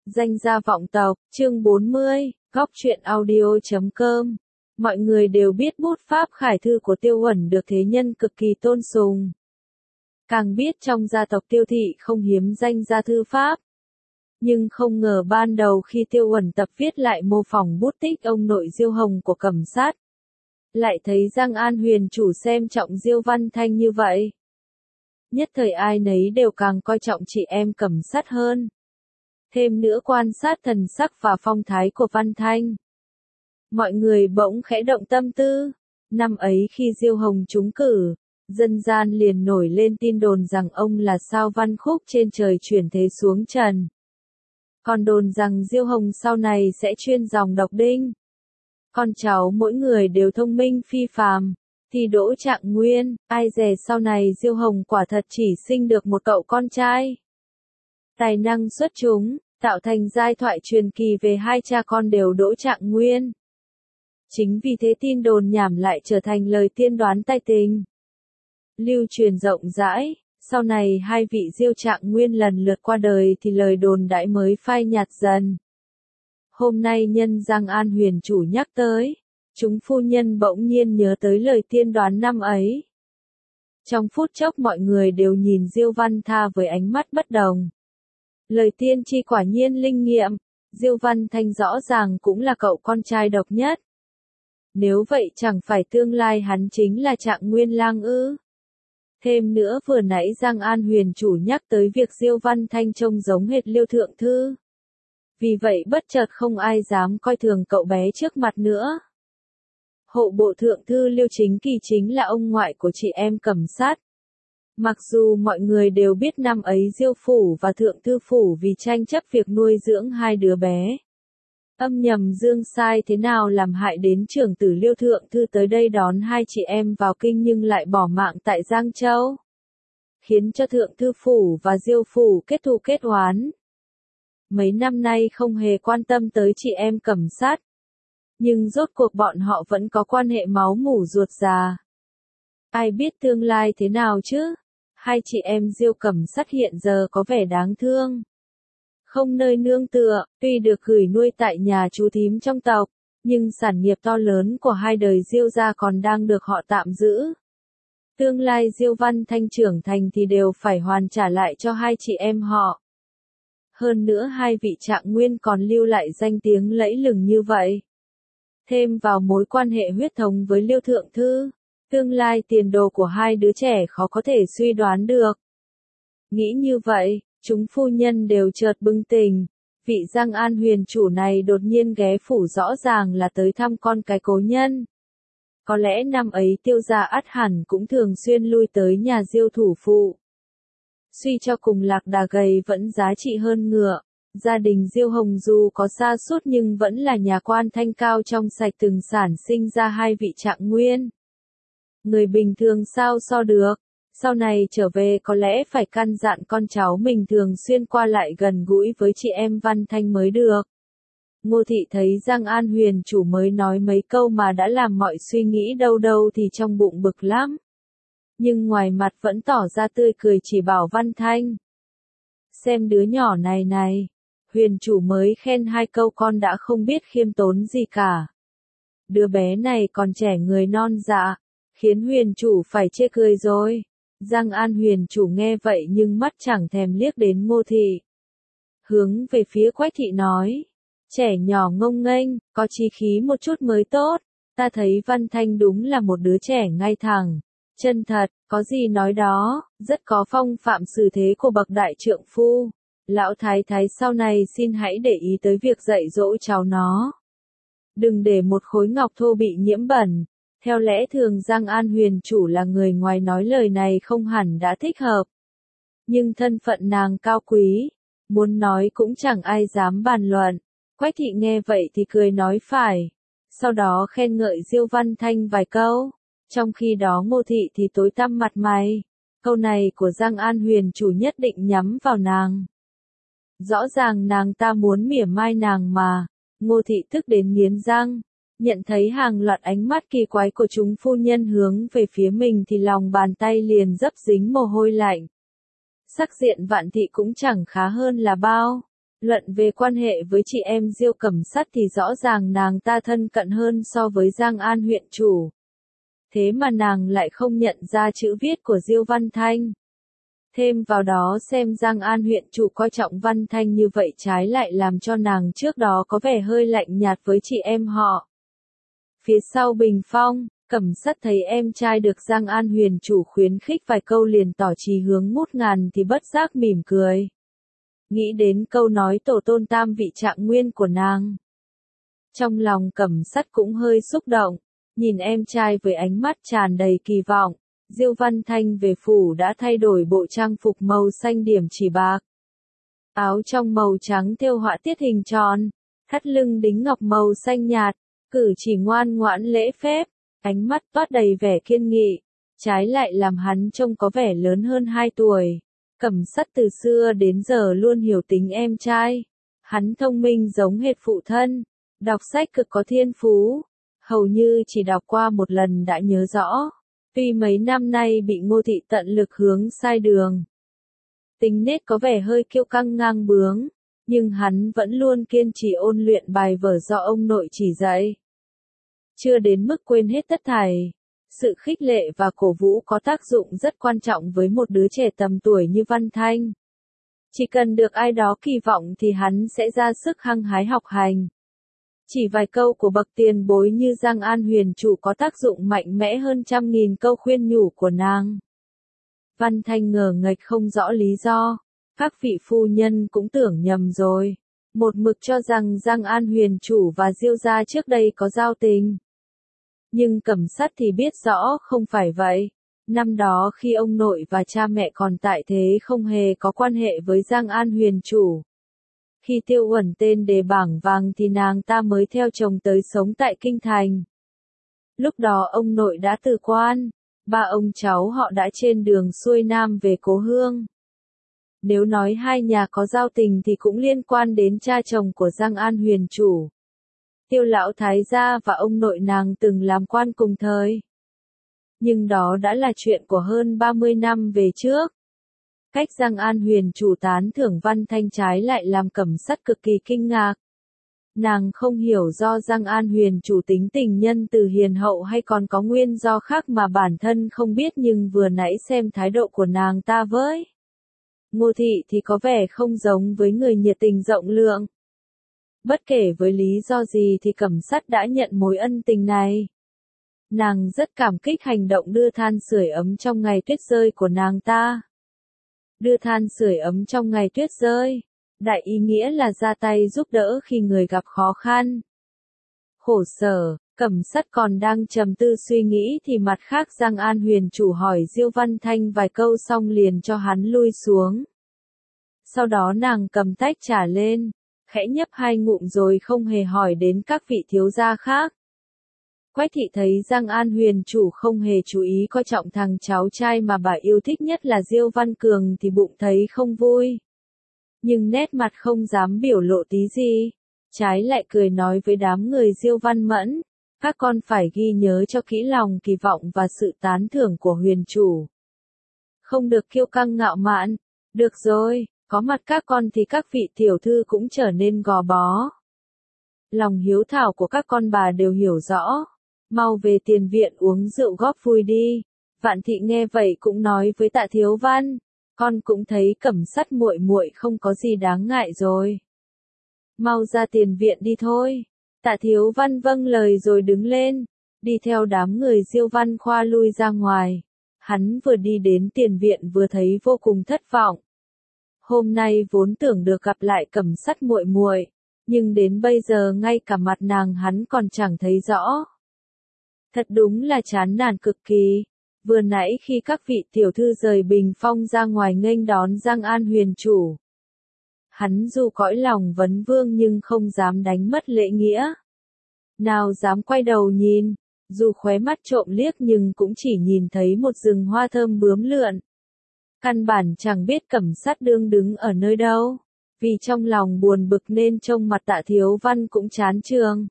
Danh gia vọng tộc, chương 40, góc truyện audio.com. Mọi người đều biết bút pháp khải thư của Tiêu Uẩn được thế nhân cực kỳ tôn sùng. Càng biết trong gia tộc Tiêu thị không hiếm danh gia thư pháp. Nhưng không ngờ ban đầu khi Tiêu Uẩn tập viết lại mô phỏng bút tích ông nội Diêu Hồng của Cẩm Sát, lại thấy Giang An Huyền chủ xem trọng Diêu Văn Thanh như vậy. Nhất thời ai nấy đều càng coi trọng chị em Cẩm Sát hơn. Thêm nữa quan sát thần sắc và phong thái của Văn Thanh, mọi người bỗng khẽ động tâm tư. Năm ấy khi Diêu Hồng trúng cử, dân gian liền nổi lên tin đồn rằng ông là sao văn khúc trên trời chuyển thế xuống trần. Còn đồn rằng Diêu Hồng sau này sẽ chuyên dòng độc đinh. Con cháu mỗi người đều thông minh phi phàm, thì đỗ Trạng Nguyên, ai dè sau này Diêu Hồng quả thật chỉ sinh được một cậu con trai. Tài năng xuất chúng, tạo thành giai thoại truyền kỳ về hai cha con đều đỗ Trạng Nguyên. Chính vì thế tin đồn nhảm lại trở thành lời tiên đoán tai tình. Lưu truyền rộng rãi, sau này hai vị Diêu Trạng Nguyên lần lượt qua đời thì lời đồn đãi mới phai nhạt dần. Hôm nay nhân Giang An Huyền chủ nhắc tới, chúng phu nhân bỗng nhiên nhớ tới lời tiên đoán năm ấy. Trong phút chốc mọi người đều nhìn Diêu Văn Tha với ánh mắt bất đồng. Lời tiên tri quả nhiên linh nghiệm, Diêu Văn Thanh rõ ràng cũng là cậu con trai độc nhất. Nếu vậy chẳng phải tương lai hắn chính là Trạng Nguyên lang ư? Thêm nữa vừa nãy Giang An Huyền chủ nhắc tới việc Diêu Văn Thanh trông giống hệt Liêu Thượng Thư. Vì vậy bất chợt không ai dám coi thường cậu bé trước mặt nữa. Hộ bộ Thượng Thư Liêu Chính Kỳ chính là ông ngoại của chị em Cẩm Sát. Mặc dù mọi người đều biết năm ấy Diêu Phủ và Thượng Thư Phủ vì tranh chấp việc nuôi dưỡng hai đứa bé, âm nhầm dương sai thế nào làm hại đến trưởng tử Liêu Thượng Thư tới đây đón hai chị em vào kinh nhưng lại bỏ mạng tại Giang Châu, khiến cho Thượng Thư Phủ và Diêu Phủ kết thù kết oán. Mấy năm nay không hề quan tâm tới chị em Cẩm Sát, nhưng rốt cuộc bọn họ vẫn có quan hệ máu mủ ruột già. Ai biết tương lai thế nào chứ? Hai chị em Diêu Cẩm Sát hiện giờ có vẻ đáng thương, không nơi nương tựa, tuy được gửi nuôi tại nhà chú thím trong tộc, nhưng sản nghiệp to lớn của hai đời Diêu gia còn đang được họ tạm giữ. Tương lai Diêu Văn Thanh trưởng thành thì đều phải hoàn trả lại cho hai chị em họ. Hơn nữa hai vị Trạng Nguyên còn lưu lại danh tiếng lẫy lừng như vậy. Thêm vào mối quan hệ huyết thống với Liêu Thượng Thư, tương lai tiền đồ của hai đứa trẻ khó có thể suy đoán được. Nghĩ như vậy, chúng phu nhân đều chợt bừng tỉnh. Vị Giang An Huyền chủ này đột nhiên ghé phủ rõ ràng là tới thăm con cái cố nhân. Có lẽ năm ấy Tiêu gia ắt hẳn cũng thường xuyên lui tới nhà Diêu thủ phụ. Suy cho cùng lạc đà gầy vẫn giá trị hơn ngựa. Gia đình Diêu Hồng dù có sa sút nhưng vẫn là nhà quan thanh cao trong sạch từng sản sinh ra hai vị Trạng Nguyên. Người bình thường sao so được, sau này trở về có lẽ phải căn dặn con cháu mình thường xuyên qua lại gần gũi với chị em Văn Thanh mới được. Ngô Thị thấy Giang An Huyền chủ mới nói mấy câu mà đã làm mọi suy nghĩ đâu đâu thì trong bụng bực lắm. Nhưng ngoài mặt vẫn tỏ ra tươi cười chỉ bảo Văn Thanh. Xem đứa nhỏ này này, Huyền chủ mới khen hai câu con đã không biết khiêm tốn gì cả. Đứa bé này còn trẻ người non dạ, khiến Huyền chủ phải chê cười rồi. Giang An Huyền chủ nghe vậy nhưng mắt chẳng thèm liếc đến Ngô Thị. Hướng về phía Quách Thị nói, trẻ nhỏ ngông nghênh, có chí khí một chút mới tốt. Ta thấy Văn Thanh đúng là một đứa trẻ ngay thẳng, chân thật, có gì nói đó, rất có phong phạm xử thế của bậc đại trượng phu. Lão thái thái sau này xin hãy để ý tới việc dạy dỗ cháu nó. Đừng để một khối ngọc thô bị nhiễm bẩn. Theo lẽ thường Giang An Huyền chủ là người ngoài nói lời này không hẳn đã thích hợp. Nhưng thân phận nàng cao quý, muốn nói cũng chẳng ai dám bàn luận. Quách Thị nghe vậy thì cười nói phải. Sau đó khen ngợi Diêu Văn Thanh vài câu. Trong khi đó Ngô Thị thì tối tăm mặt mày. Câu này của Giang An Huyền chủ nhất định nhắm vào nàng. Rõ ràng nàng ta muốn mỉa mai nàng mà. Ngô Thị tức đến nghiến răng. Nhận thấy hàng loạt ánh mắt kỳ quái của chúng phu nhân hướng về phía mình thì lòng bàn tay liền dấp dính mồ hôi lạnh. Sắc diện Vạn Thị cũng chẳng khá hơn là bao. Luận về quan hệ với chị em Diêu Cẩm Sắt thì rõ ràng nàng ta thân cận hơn so với Giang An huyện chủ. Thế mà nàng lại không nhận ra chữ viết của Diêu Văn Thanh. Thêm vào đó xem Giang An huyện chủ coi trọng Văn Thanh như vậy trái lại làm cho nàng trước đó có vẻ hơi lạnh nhạt với chị em họ. Phía sau bình phong, Cẩm Sắt thấy em trai được Giang An huyền chủ khuyến khích vài câu liền tỏ chí hướng ngút ngàn thì bất giác mỉm cười. Nghĩ đến câu nói tổ tôn tam vị trạng nguyên của nàng. Trong lòng Cẩm Sắt cũng hơi xúc động, nhìn em trai với ánh mắt tràn đầy kỳ vọng. Diêu Văn Thanh về phủ đã thay đổi bộ trang phục màu xanh điểm chỉ bạc. Áo trong màu trắng thêu họa tiết hình tròn, thắt lưng đính ngọc màu xanh nhạt, cử chỉ ngoan ngoãn lễ phép, ánh mắt toát đầy vẻ kiên nghị, trái lại làm hắn trông có vẻ lớn hơn 2 tuổi. Cẩm Sắt từ xưa đến giờ luôn hiểu tính em trai. Hắn thông minh giống hệt phụ thân, đọc sách cực có thiên phú, hầu như chỉ đọc qua một lần đã nhớ rõ. Tuy mấy năm nay bị Ngô Thị tận lực hướng sai đường. Tính nết có vẻ hơi kiêu căng ngang bướng, nhưng hắn vẫn luôn kiên trì ôn luyện bài vở do ông nội chỉ dạy. Chưa đến mức quên hết tất thảy. Sự khích lệ và cổ vũ có tác dụng rất quan trọng với một đứa trẻ tầm tuổi như Văn Thanh. Chỉ cần được ai đó kỳ vọng thì hắn sẽ ra sức hăng hái học hành. Chỉ vài câu của bậc tiền bối như Giang An huyền chủ có tác dụng mạnh mẽ hơn trăm nghìn câu khuyên nhủ của nàng. Văn Thanh ngờ nghệch không rõ lý do, các vị phu nhân cũng tưởng nhầm rồi, một mực cho rằng Giang An huyền chủ và Diêu gia trước đây có giao tình. Nhưng Cẩm Sắt thì biết rõ không phải vậy. Năm đó khi ông nội và cha mẹ còn tại thế không hề có quan hệ với Giang An huyền chủ. Khi Tiêu Uẩn tên đề bảng vàng thì nàng ta mới theo chồng tới sống tại Kinh Thành. Lúc đó ông nội đã từ quan, ba ông cháu họ đã trên đường xuôi nam về cố hương. Nếu nói hai nhà có giao tình thì cũng liên quan đến cha chồng của Giang An huyền chủ. Tiêu lão thái gia và ông nội nàng từng làm quan cùng thời. Nhưng đó đã là chuyện của hơn 30 năm về trước. Cách Giang An huyền chủ tán thưởng Văn Thanh trái lại làm Cẩm Sắt cực kỳ kinh ngạc. Nàng không hiểu do Giang An huyền chủ tính tình nhân từ hiền hậu hay còn có nguyên do khác mà bản thân không biết, nhưng vừa nãy xem thái độ của nàng ta với Ngô Thị thì có vẻ không giống với người nhiệt tình rộng lượng. Bất kể với lý do gì thì Cẩm Sắt đã nhận mối ân tình này. Nàng rất cảm kích hành động đưa than sưởi ấm trong ngày tuyết rơi của nàng ta. Đưa than sưởi ấm trong ngày tuyết rơi, đại ý nghĩa là ra tay giúp đỡ khi người gặp khó khăn. Khổ sở, Cẩm Sắt còn đang trầm tư suy nghĩ thì mặt khác Giang An huyền chủ hỏi Diêu Văn Thanh vài câu xong liền cho hắn lui xuống. Sau đó nàng cầm tách trà lên, khẽ nhấp 2 ngụm rồi không hề hỏi đến các vị thiếu gia khác. Quách thị thấy Giang An huyền chủ không hề chú ý coi trọng thằng cháu trai mà bà yêu thích nhất là Diêu Văn Cường thì bụng thấy không vui. Nhưng nét mặt không dám biểu lộ tí gì, trái lại cười nói với đám người Diêu Văn Mẫn, các con phải ghi nhớ cho kỹ lòng kỳ vọng và sự tán thưởng của huyền chủ. Không được kiêu căng ngạo mạn, được rồi, có mặt các con thì các vị tiểu thư cũng trở nên gò bó. Lòng hiếu thảo của các con bà đều hiểu rõ. Mau về tiền viện uống rượu góp vui đi. Vạn Thị nghe vậy cũng nói với Tạ Thiếu Văn, con cũng thấy Cẩm Sắt muội muội không có gì đáng ngại rồi. Mau ra tiền viện đi thôi. Tạ Thiếu Văn vâng lời rồi đứng lên, đi theo đám người Diêu Văn Khoa lui ra ngoài. Hắn vừa đi đến tiền viện vừa thấy vô cùng thất vọng. Hôm nay vốn tưởng được gặp lại Cẩm Sắt muội muội, nhưng đến bây giờ ngay cả mặt nàng hắn còn chẳng thấy rõ. Thật đúng là chán nản cực kỳ. Vừa nãy khi các vị tiểu thư rời bình phong ra ngoài nghênh đón Giang An huyền chủ, hắn dù cõi lòng vấn vương nhưng không dám đánh mất lễ nghĩa. Nào dám quay đầu nhìn, dù khóe mắt trộm liếc nhưng cũng chỉ nhìn thấy một rừng hoa thơm bướm lượn. Căn bản chẳng biết Cẩm Sắt đương đứng ở nơi đâu, vì trong lòng buồn bực nên trông mặt Tạ Thiếu Văn cũng chán chường.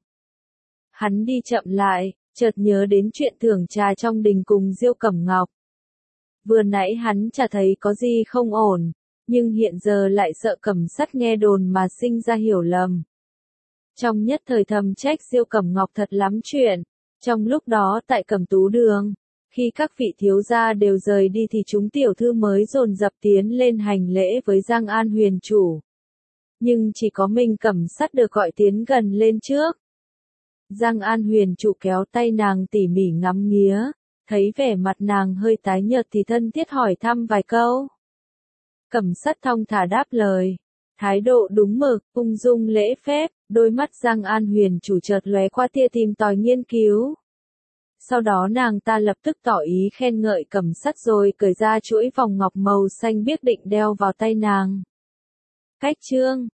Hắn đi chậm lại, chợt nhớ đến chuyện thưởng trà trong đình cùng Diêu Cẩm Ngọc. Vừa nãy hắn chả thấy có gì không ổn, Nhưng hiện giờ lại sợ Cẩm Sắt nghe đồn mà sinh ra hiểu lầm. Trong nhất thời thầm trách Diêu Cẩm Ngọc thật lắm chuyện. Trong lúc đó tại Cẩm Tú Đường, khi các vị thiếu gia đều rời đi thì chúng tiểu thư mới dồn dập tiến lên hành lễ với Giang An Huyền chủ. Nhưng chỉ có mình Cẩm Sắt được gọi tiến gần lên trước. Giang An Huyền chủ kéo tay nàng tỉ mỉ ngắm nghía, thấy vẻ mặt nàng hơi tái nhợt thì thân thiết hỏi thăm vài câu. Cẩm Sắt thong thả đáp lời, thái độ đúng mực, ung dung lễ phép, đôi mắt Giang An Huyền chủ chợt lóe qua tia tìm tòi nghiên cứu. Sau đó nàng ta lập tức tỏ ý khen ngợi Cẩm Sắt rồi cởi ra chuỗi vòng ngọc màu xanh biếc định đeo vào tay nàng. Cách chương